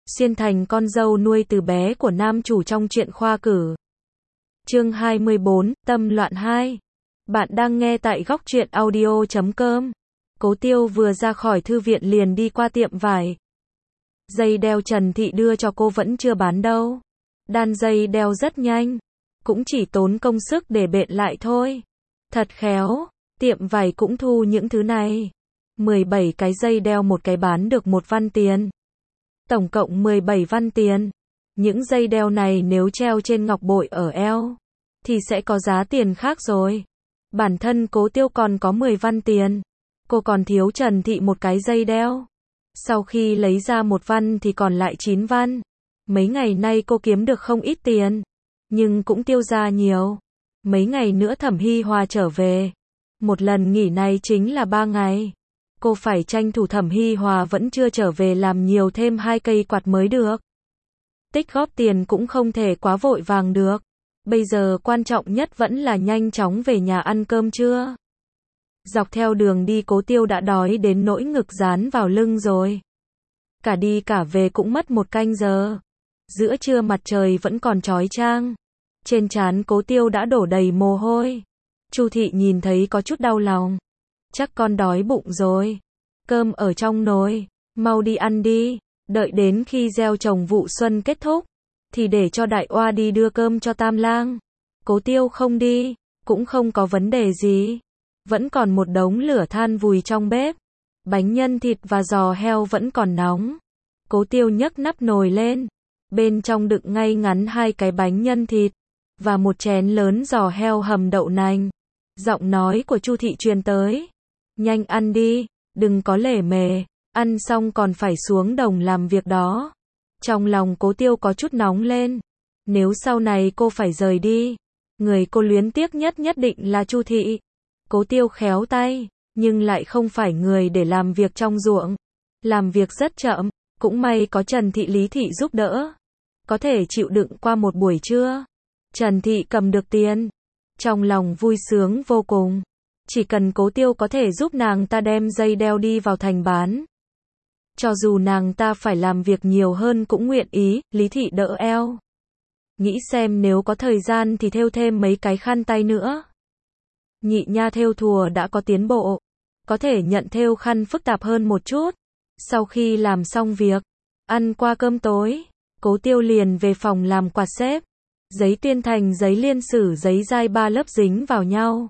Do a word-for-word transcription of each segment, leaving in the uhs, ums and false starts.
xuyên thành con dâu nuôi từ bé của nam chủ trong truyện khoa cử. Chương hai mươi bốn, Tâm loạn hai. Bạn đang nghe tại góc truyện audio chấm com. Cố Tiêu vừa ra khỏi thư viện liền đi qua tiệm vải. Dây đeo Trần Thị đưa cho cô vẫn chưa bán đâu. Đan dây đeo rất nhanh, cũng chỉ tốn công sức để bện lại thôi. Thật khéo, tiệm vải cũng thu những thứ này. mười bảy cái dây đeo một cái bán được một văn tiền. Tổng cộng mười bảy văn tiền. Những dây đeo này nếu treo trên ngọc bội ở eo, thì sẽ có giá tiền khác rồi. Bản thân Cố Tiêu còn có mười văn tiền. Cô còn thiếu Trần Thị một cái dây đeo. Sau khi lấy ra một văn thì còn lại chín văn. Mấy ngày nay cô kiếm được không ít tiền, nhưng cũng tiêu ra nhiều. Mấy ngày nữa Thẩm Hy Hòa trở về. Một lần nghỉ này chính là ba ngày. Cô phải tranh thủ Thẩm Hy Hòa vẫn chưa trở về làm nhiều thêm hai cây quạt mới được. Tích góp tiền cũng không thể quá vội vàng được. Bây giờ quan trọng nhất vẫn là nhanh chóng về nhà ăn cơm trưa. Dọc theo đường đi Cố Tiêu đã đói đến nỗi ngực dán vào lưng rồi. Cả đi cả về cũng mất một canh giờ. Giữa trưa mặt trời vẫn còn chói chang. Trên trán Cố Tiêu đã đổ đầy mồ hôi. Chu Thị nhìn thấy có chút đau lòng. Chắc con đói bụng rồi. Cơm ở trong nồi, mau đi ăn đi. Đợi đến khi gieo trồng vụ xuân kết thúc, thì để cho Đại Oa đi đưa cơm cho Tam Lang. Cố Tiêu không đi, cũng không có vấn đề gì. Vẫn còn một đống lửa than vùi trong bếp. Bánh nhân thịt và giò heo vẫn còn nóng. Cố Tiêu nhấc nắp nồi lên. Bên trong đựng ngay ngắn hai cái bánh nhân thịt và một chén lớn giò heo hầm đậu nành. Giọng nói của Chu Thị truyền tới. Nhanh ăn đi, đừng có lề mề. Ăn xong còn phải xuống đồng làm việc đó. Trong lòng Cố Tiêu có chút nóng lên. Nếu sau này cô phải rời đi, người cô luyến tiếc nhất nhất định là Chu Thị. Cố Tiêu khéo tay, nhưng lại không phải người để làm việc trong ruộng. Làm việc rất chậm, cũng may có Trần Thị Lý Thị giúp đỡ. Có thể chịu đựng qua một buổi trưa. Trần Thị cầm được tiền. Trong lòng vui sướng vô cùng. Chỉ cần Cố Tiêu có thể giúp nàng ta đem dây đeo đi vào thành bán. Cho dù nàng ta phải làm việc nhiều hơn cũng nguyện ý, Lý Thị đỡ eo. Nghĩ xem nếu có thời gian thì thêu thêm mấy cái khăn tay nữa. Nhị nha thêu thùa đã có tiến bộ. Có thể nhận thêu khăn phức tạp hơn một chút. Sau khi làm xong việc, ăn qua cơm tối, Cố Tiêu liền về phòng làm quạt xếp. Giấy tuyên thành giấy liên sử giấy dai ba lớp dính vào nhau.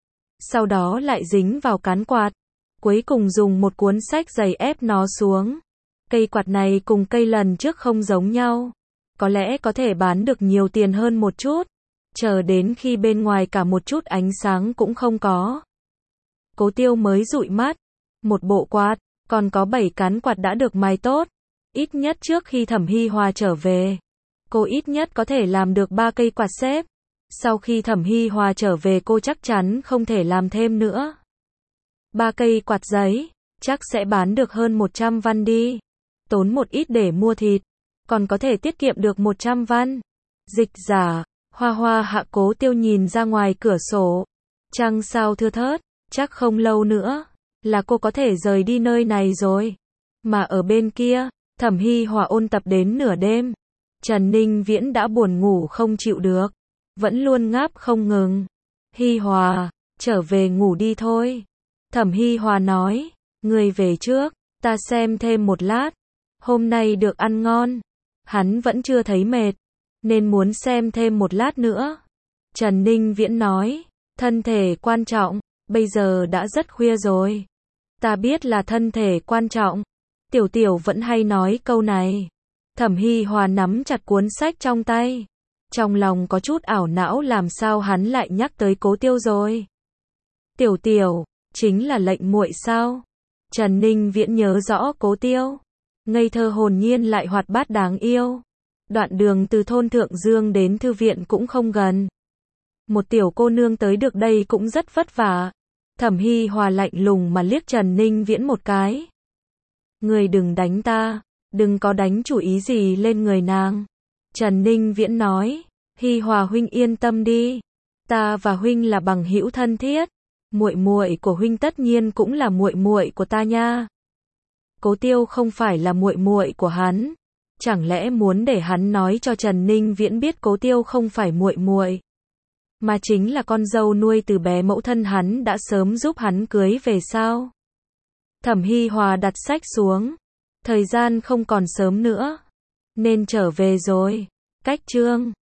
Sau đó lại dính vào cán quạt. Cuối cùng dùng một cuốn sách dày ép nó xuống. Cây quạt này cùng cây lần trước không giống nhau. Có lẽ có thể bán được nhiều tiền hơn một chút. Chờ đến khi bên ngoài cả một chút ánh sáng cũng không có. Cố Tiêu mới dụi mắt. Một bộ quạt, còn có bảy cán quạt đã được mài tốt. Ít nhất trước khi Thẩm Hy Hòa trở về, cô ít nhất có thể làm được ba cây quạt xếp. Sau khi Thẩm Hy Hòa trở về cô chắc chắn không thể làm thêm nữa. Ba cây quạt giấy, chắc sẽ bán được hơn một trăm văn đi. Tốn một ít để mua thịt, còn có thể tiết kiệm được một trăm văn. Dịch giả, Hoa Hoa Hạ. Cố Tiêu nhìn ra ngoài cửa sổ. Trăng sao thưa thớt, chắc không lâu nữa là cô có thể rời đi nơi này rồi. Mà ở bên kia, Thẩm Hy Hòa ôn tập đến nửa đêm. Trần Ninh Viễn đã buồn ngủ không chịu được, vẫn luôn ngáp không ngừng. Hy Hòa, trở về ngủ đi thôi. Thẩm Hy Hòa nói, người về trước, ta xem thêm một lát. Hôm nay được ăn ngon. Hắn vẫn chưa thấy mệt, nên muốn xem thêm một lát nữa. Trần Ninh Viễn nói, thân thể quan trọng, bây giờ đã rất khuya rồi. Ta biết là thân thể quan trọng. Tiểu Tiểu vẫn hay nói câu này. Thẩm Hy Hòa nắm chặt cuốn sách trong tay. Trong lòng có chút ảo não làm sao hắn lại nhắc tới Cố Tiêu rồi. Tiểu Tiểu, chính là lệnh muội sao? Trần Ninh Viễn nhớ rõ Cố Tiêu. Ngây thơ hồn nhiên lại hoạt bát đáng yêu. Đoạn đường từ thôn Thượng Dương đến thư viện cũng không gần. Một tiểu cô nương tới được đây cũng rất vất vả. Thẩm Hy Hòa lạnh lùng mà liếc Trần Ninh Viễn một cái. Người đừng đánh ta, đừng có đánh chủ ý gì lên người nàng. Trần Ninh Viễn nói, Hy Hòa huynh yên tâm đi. Ta và huynh là bằng hữu thân thiết. Muội muội của huynh tất nhiên cũng là muội muội của ta nha. Cố Tiêu không phải là muội muội của hắn. Chẳng lẽ muốn để hắn nói cho Trần Ninh Viễn biết Cố Tiêu không phải muội muội, mà chính là con dâu nuôi từ bé mẫu thân hắn đã sớm giúp hắn cưới về sao? Thẩm Hi Hòa đặt sách xuống. Thời gian không còn sớm nữa, nên trở về rồi. Cách chương